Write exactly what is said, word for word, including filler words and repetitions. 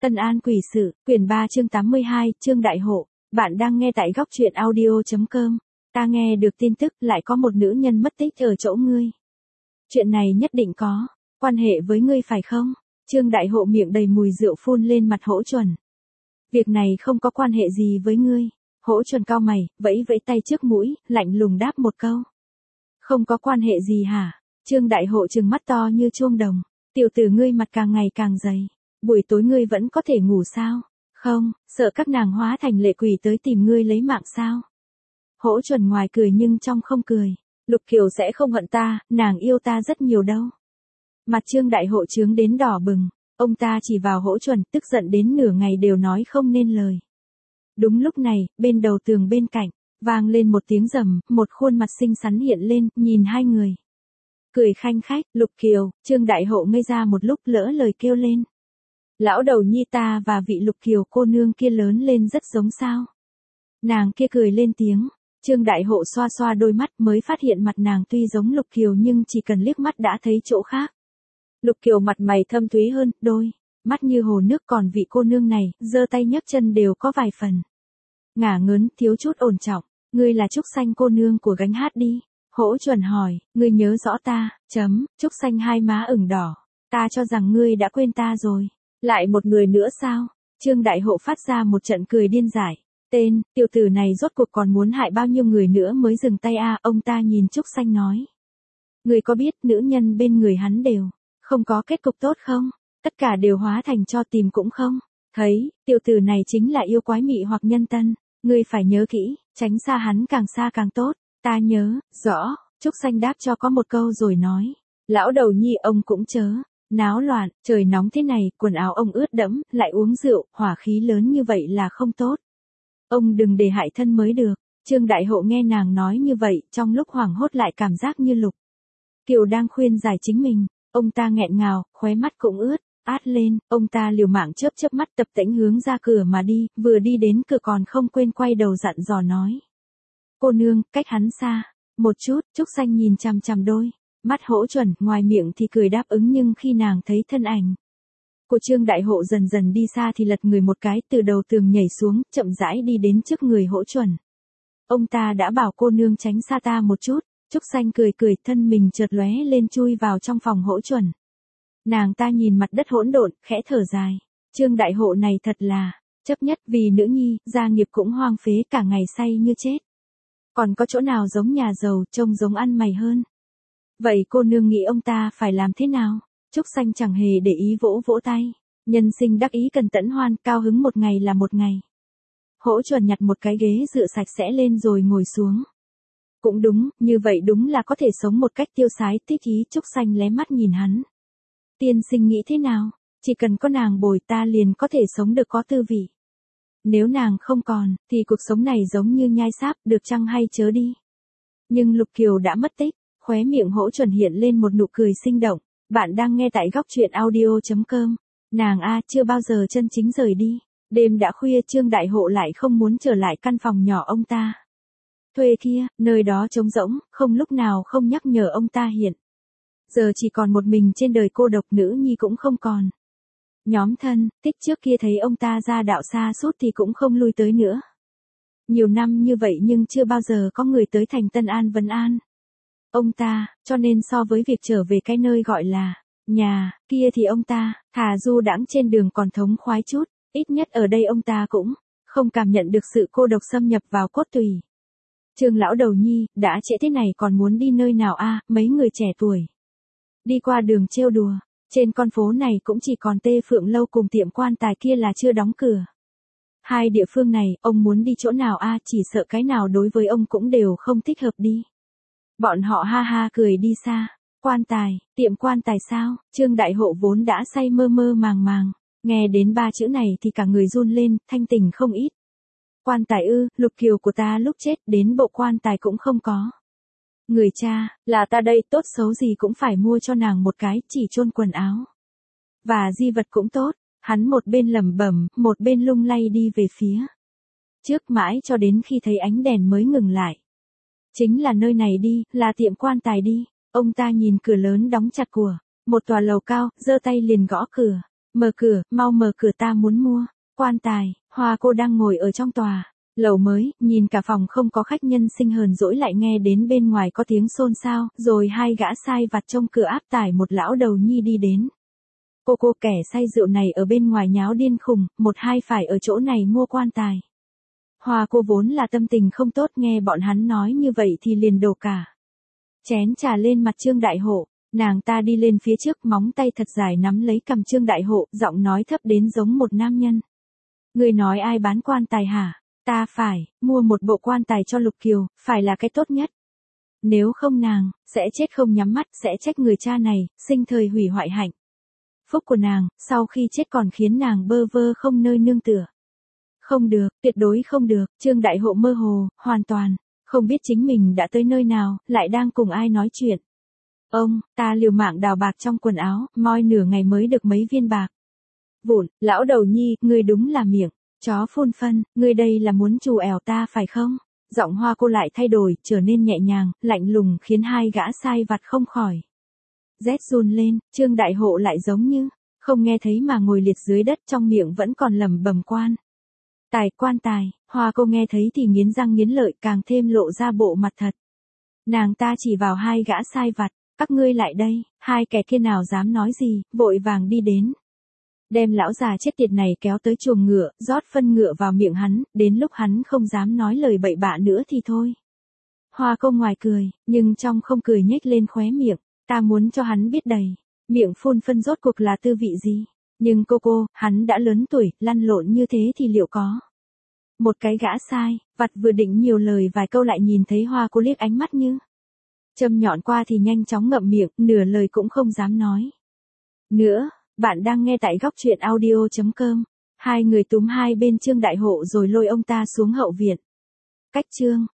Tân An quỷ sự, quyển ba chương tám mươi hai, chương đại hộ. Bạn đang nghe tại góc truyện audio.com. Ta nghe được tin tức lại có một nữ nhân mất tích ở chỗ ngươi. Chuyện này nhất định có quan hệ với ngươi phải không? Trương đại hộ miệng đầy mùi rượu phun lên mặt Hỗ Chuẩn. Việc này không có quan hệ gì với ngươi. Hỗ Chuẩn cau mày, vẫy vẫy tay trước mũi, lạnh lùng đáp một câu. Không có quan hệ gì hả? Trương đại hộ trừng mắt to như chuông đồng. Tiểu tử ngươi mặt càng ngày càng dày. Buổi tối ngươi vẫn có thể ngủ sao? Không, sợ các nàng hóa thành lệ quỷ tới tìm ngươi lấy mạng sao? Hỗ Chuẩn ngoài cười nhưng trong không cười. Lục Kiều sẽ không hận ta, nàng yêu ta rất nhiều đâu. Mặt Trương đại hộ trướng đến đỏ bừng, ông ta chỉ vào Hỗ Chuẩn, tức giận đến nửa ngày đều nói không nên lời. Đúng lúc này, bên đầu tường bên cạnh, vang lên một tiếng rầm, một khuôn mặt xinh xắn hiện lên, nhìn hai người. Cười khanh khách, Lục Kiều, Trương đại hộ ngây ra một lúc lỡ lời kêu lên. Lão đầu nhi ta và vị Lục Kiều cô nương kia lớn lên rất giống sao. Nàng kia cười lên tiếng, Trương đại hộ xoa xoa đôi mắt mới phát hiện mặt nàng tuy giống Lục Kiều nhưng chỉ cần liếc mắt đã thấy chỗ khác. Lục Kiều mặt mày thâm thúy hơn, đôi mắt như hồ nước, còn vị cô nương này, giơ tay nhấc chân đều có vài phần ngả ngớn, thiếu chút ổn trọng. Ngươi là Trúc Xanh cô nương của gánh hát đi. Hỗ Chuẩn hỏi, ngươi nhớ rõ ta, chấm, Trúc Xanh hai má ửng đỏ. Ta cho rằng ngươi đã quên ta rồi. Lại một người nữa sao? Trương đại hộ phát ra một trận cười điên dại. Tên, tiểu tử này rốt cuộc còn muốn hại bao nhiêu người nữa mới dừng tay a? À, ông ta nhìn Trúc Xanh nói. Ngươi có biết nữ nhân bên người hắn đều không có kết cục tốt không? Tất cả đều hóa thành cho tìm cũng không thấy, tiểu tử này chính là yêu quái mị hoặc nhân tân. Ngươi phải nhớ kỹ, tránh xa hắn càng xa càng tốt. Ta nhớ, rõ, Trúc Xanh đáp cho có một câu rồi nói. Lão đầu nhi ông cũng chớ náo loạn, trời nóng thế này, quần áo ông ướt đẫm, lại uống rượu, hỏa khí lớn như vậy là không tốt. Ông đừng để hại thân mới được. Trương đại hộ nghe nàng nói như vậy, trong lúc hoảng hốt lại cảm giác như Lục Kiều đang khuyên giải chính mình. Ông ta nghẹn ngào, khóe mắt cũng ướt, át lên, ông ta liều mạng chớp chớp mắt tập tễnh hướng ra cửa mà đi, vừa đi đến cửa còn không quên quay đầu dặn dò nói. Cô nương, cách hắn xa một chút. Trúc Xanh nhìn chằm chằm đôi mắt Hỗ Chuẩn, ngoài miệng thì cười đáp ứng nhưng khi nàng thấy thân ảnh của Trương đại hộ dần dần đi xa thì lật người một cái, từ đầu tường nhảy xuống, chậm rãi đi đến trước người Hỗ Chuẩn. Ông ta đã bảo cô nương tránh xa ta một chút. Trúc Xanh cười cười, thân mình chợt lóe lên chui vào trong phòng Hỗ Chuẩn. Nàng ta nhìn mặt đất hỗn độn, khẽ thở dài. Trương đại hộ này thật là chấp nhất, vì nữ nhi, gia nghiệp cũng hoang phế, cả ngày say như chết. Còn có chỗ nào giống nhà giàu, trông giống ăn mày hơn. Vậy cô nương nghĩ ông ta phải làm thế nào? Trúc Xanh chẳng hề để ý, vỗ vỗ tay. Nhân sinh đắc ý cần tẫn hoan, cao hứng một ngày là một ngày. Hỗ Chuẩn nhặt một cái ghế dựa sạch sẽ lên rồi ngồi xuống. Cũng đúng, như vậy đúng là có thể sống một cách tiêu sái, thích ý. Trúc Xanh lé mắt nhìn hắn. Tiên sinh nghĩ thế nào? Chỉ cần có nàng bồi ta liền có thể sống được có tư vị. Nếu nàng không còn, thì cuộc sống này giống như nhai sáp, được chăng hay chớ đi. Nhưng Lục Kiều đã mất tích, khóe miệng Hỗ Chuẩn hiện lên một nụ cười sinh động. Bạn đang nghe tại góc truyện audio.com. Nàng a chưa bao giờ chân chính rời đi. Đêm đã khuya, Trương đại hộ lại không muốn trở lại căn phòng nhỏ ông ta thuê kia, nơi đó trống rỗng, không lúc nào không nhắc nhở ông ta hiện. Giờ chỉ còn một mình trên đời, cô độc, nữ nhi cũng không còn. Nhóm thân, tích trước kia thấy ông ta ra đạo xa suốt thì cũng không lui tới nữa. Nhiều năm như vậy nhưng chưa bao giờ có người tới thành Tân An vấn an ông ta, cho nên so với việc trở về cái nơi gọi là nhà kia thì ông ta thà du đãng trên đường còn thống khoái chút, ít nhất ở đây ông ta cũng không cảm nhận được sự cô độc xâm nhập vào cốt tủy. Trương lão đầu nhi, đã trễ thế này còn muốn đi nơi nào a? Mấy người trẻ tuổi đi qua đường trêu đùa. Trên con phố này cũng chỉ còn Tê Phượng Lâu cùng tiệm quan tài kia là chưa đóng cửa. Hai địa phương này, ông muốn đi chỗ nào a? Chỉ sợ cái nào đối với ông cũng đều không thích hợp đi. Bọn họ ha ha cười đi xa. Quan tài, tiệm quan tài sao? Trương đại hộ vốn đã say mơ mơ màng màng. Nghe đến ba chữ này thì cả người run lên, thanh tỉnh không ít. Quan tài ư? Lục Kiều của ta lúc chết đến bộ quan tài cũng không có. Người cha, là ta đây, tốt xấu gì cũng phải mua cho nàng một cái, chỉ chôn quần áo và di vật cũng tốt. Hắn một bên lẩm bẩm, một bên lung lay đi về phía trước mãi cho đến khi thấy ánh đèn mới ngừng lại. Chính là nơi này đi, là tiệm quan tài đi. Ông ta nhìn cửa lớn đóng chặt của một tòa lầu cao, giơ tay liền gõ cửa. Mở cửa, mau mở cửa ta muốn mua. Quan tài, Hoa cô đang ngồi ở trong tòa lầu mới, nhìn cả phòng không có khách nhân sinh hờn dỗi lại nghe đến bên ngoài có tiếng xôn xao, rồi hai gã sai vặt trông cửa áp tải một lão đầu nhi đi đến. Cô cô kẻ say rượu này ở bên ngoài nháo điên khùng, một hai phải ở chỗ này mua quan tài. Hoa cô vốn là tâm tình không tốt nghe bọn hắn nói như vậy thì liền đổ cả chén trà lên mặt Trương Đại Hộ, nàng ta đi lên phía trước móng tay thật dài nắm lấy cầm Trương Đại Hộ, giọng nói thấp đến giống một nam nhân. Người nói ai bán quan tài hả? Ta phải, mua một bộ quan tài cho Lục Kiều, phải là cái tốt nhất. Nếu không nàng, sẽ chết không nhắm mắt, sẽ trách người cha này, sinh thời hủy hoại hạnh phúc của nàng, sau khi chết còn khiến nàng bơ vơ không nơi nương tựa. Không được, tuyệt đối không được, Trương Đại Hộ mơ hồ, hoàn toàn không biết chính mình đã tới nơi nào, lại đang cùng ai nói chuyện. Ông, ta liều mạng đào bạc trong quần áo, moi nửa ngày mới được mấy viên bạc vụn, lão đầu nhi, ngươi đúng là miệng chó phun phân, ngươi đây là muốn trù ẻo ta phải không? Giọng Hoa cô lại thay đổi, trở nên nhẹ nhàng, lạnh lùng khiến hai gã sai vặt không khỏi rét run lên. Trương Đại Hộ lại giống như không nghe thấy mà ngồi liệt dưới đất, trong miệng vẫn còn lẩm bẩm quan tài quan tài. Hoa cô nghe thấy thì nghiến răng nghiến lợi, càng thêm lộ ra bộ mặt thật. Nàng ta chỉ vào hai gã sai vặt, các ngươi lại đây. Hai kẻ kia nào dám nói gì, vội vàng đi đến, đem lão già chết tiệt này kéo tới chuồng ngựa, rót phân ngựa vào miệng hắn, đến lúc hắn không dám nói lời bậy bạ nữa thì thôi. Hoa cô ngoài cười, nhưng trong không cười nhếch lên khóe miệng, ta muốn cho hắn biết đầy miệng phun phân rốt cuộc là tư vị gì. Nhưng cô cô, hắn đã lớn tuổi, lăn lộn như thế thì liệu có một cái gã sai vặt vừa định nhiều lời vài câu lại nhìn thấy Hoa cô liếc ánh mắt như châm nhọn qua thì nhanh chóng ngậm miệng, nửa lời cũng không dám nói nữa. Bạn đang nghe tại góc truyện audio chấm com. Hai người túm hai bên Trương Đại Hộ rồi lôi ông ta xuống hậu viện. Cách Trương